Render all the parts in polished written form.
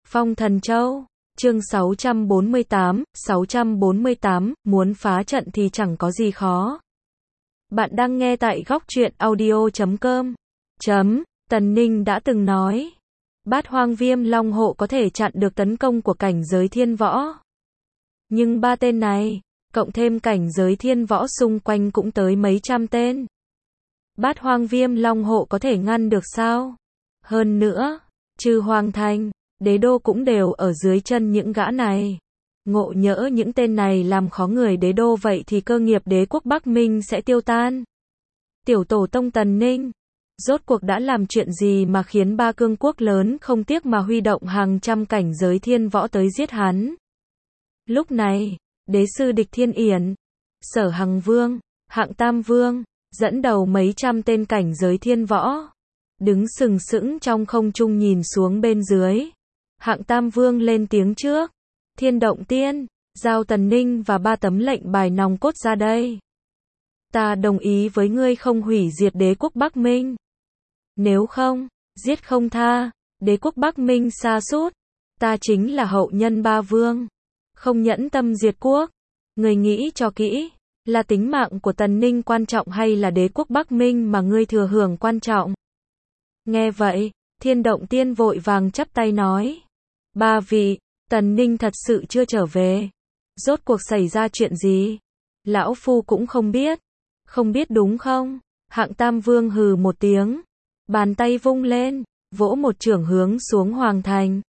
Phong Thần Châu, chương 648, muốn phá trận thì chẳng có gì khó. Bạn đang nghe tại góc truyện audio.com. Tần Ninh đã từng nói, Bát Hoang Viêm Long Hộ có thể chặn được tấn công của cảnh giới thiên võ. Nhưng ba tên này, cộng thêm cảnh giới thiên võ xung quanh cũng tới mấy trăm tên. Bát Hoang Viêm Long Hộ có thể ngăn được sao? Hơn nữa, trừ Hoàng Thành, Đế Đô cũng đều ở dưới chân những gã này. Ngộ nhỡ những tên này làm khó người Đế Đô vậy thì cơ nghiệp đế quốc Bắc Minh sẽ tiêu tan. Tiểu tổ tông Tần Ninh, rốt cuộc đã làm chuyện gì mà khiến ba cương quốc lớn không tiếc mà huy động hàng trăm cảnh giới thiên võ tới giết hắn? Lúc này, đế sư Địch Thiên Yển, Sở Hằng Vương, Hạng Tam Vương, dẫn đầu mấy trăm tên cảnh giới thiên võ, đứng sừng sững trong không trung nhìn xuống bên dưới. Hạng Tam Vương lên tiếng trước, Thiên Động Tiên, giao Tần Ninh và 3 tấm lệnh bài nòng cốt ra đây. Ta đồng ý với ngươi không hủy diệt đế quốc Bắc Minh. Nếu không, giết không tha, đế quốc Bắc Minh sa sút, ta chính là hậu nhân ba vương, không nhẫn tâm diệt quốc. Ngươi nghĩ cho kỹ, là tính mạng của Tần Ninh quan trọng hay là đế quốc Bắc Minh mà ngươi thừa hưởng quan trọng? Nghe vậy, Thiên Động Tiên vội vàng chắp tay nói, ba vị, Tần Ninh thật sự chưa trở về. Rốt cuộc xảy ra chuyện gì? Lão Phu cũng không biết. Không biết đúng không? Hạng Tam Vương hừ một tiếng, bàn tay vung lên, vỗ một chưởng hướng xuống Hoàng Thành.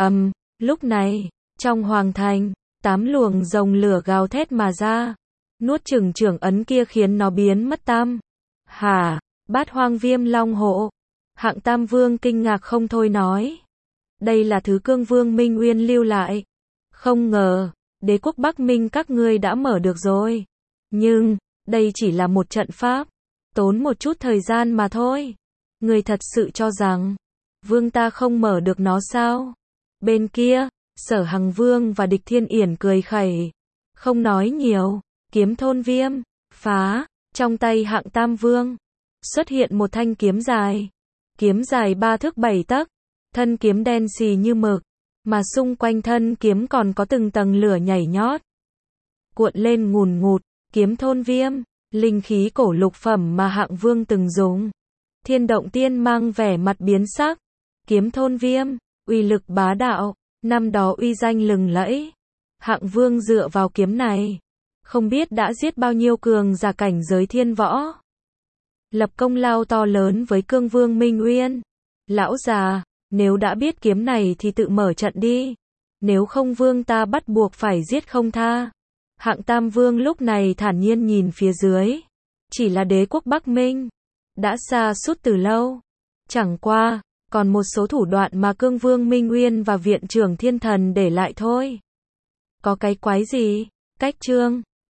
Lúc này, trong Hoàng Thành, 8 luồng rồng lửa gào thét mà ra, nuốt chửng chưởng ấn kia khiến nó biến mất tăm. Hả? Bát Hoang Viêm Long Hộ? Hạng Tam Vương kinh ngạc không thôi nói, đây là thứ Cương Vương Minh Uyên lưu lại. Không ngờ, đế quốc Bắc Minh các ngươi đã mở được rồi. Nhưng, đây chỉ là một trận pháp, tốn một chút thời gian mà thôi. Ngươi thật sự cho rằng, vương ta không mở được nó sao? Bên kia, Sở Hằng Vương và Địch Thiên Yển cười khẩy, không nói nhiều. Kiếm thôn viêm, phá, trong tay Hạng Tam Vương, xuất hiện một thanh kiếm dài. Kiếm dài 3 thước 7 tấc, thân kiếm đen xì như mực, mà xung quanh thân kiếm còn có từng tầng lửa nhảy nhót, cuộn lên ngùn ngụt. Kiếm thôn viêm, linh khí cổ lục phẩm mà Hạng Vương từng dùng. Thiên Động Tiên mang vẻ mặt biến sắc. Kiếm thôn viêm, uy lực bá đạo, năm đó uy danh lừng lẫy. Hạng Vương dựa vào kiếm này, không biết đã giết bao nhiêu cường giả cảnh giới thiên võ, lập công lao to lớn với Cương Vương Minh Uyên. Lão già, nếu đã biết kiếm này thì tự mở trận đi, nếu không vương ta bắt buộc phải giết không tha. Hạng Tam Vương lúc này thản nhiên nhìn phía dưới, chỉ là đế quốc Bắc Minh đã sa sút từ lâu, chẳng qua còn một số thủ đoạn mà Cương Vương Minh Uyên và viện trưởng Thiên Thần để lại thôi. Có cái quái gì? Cách chương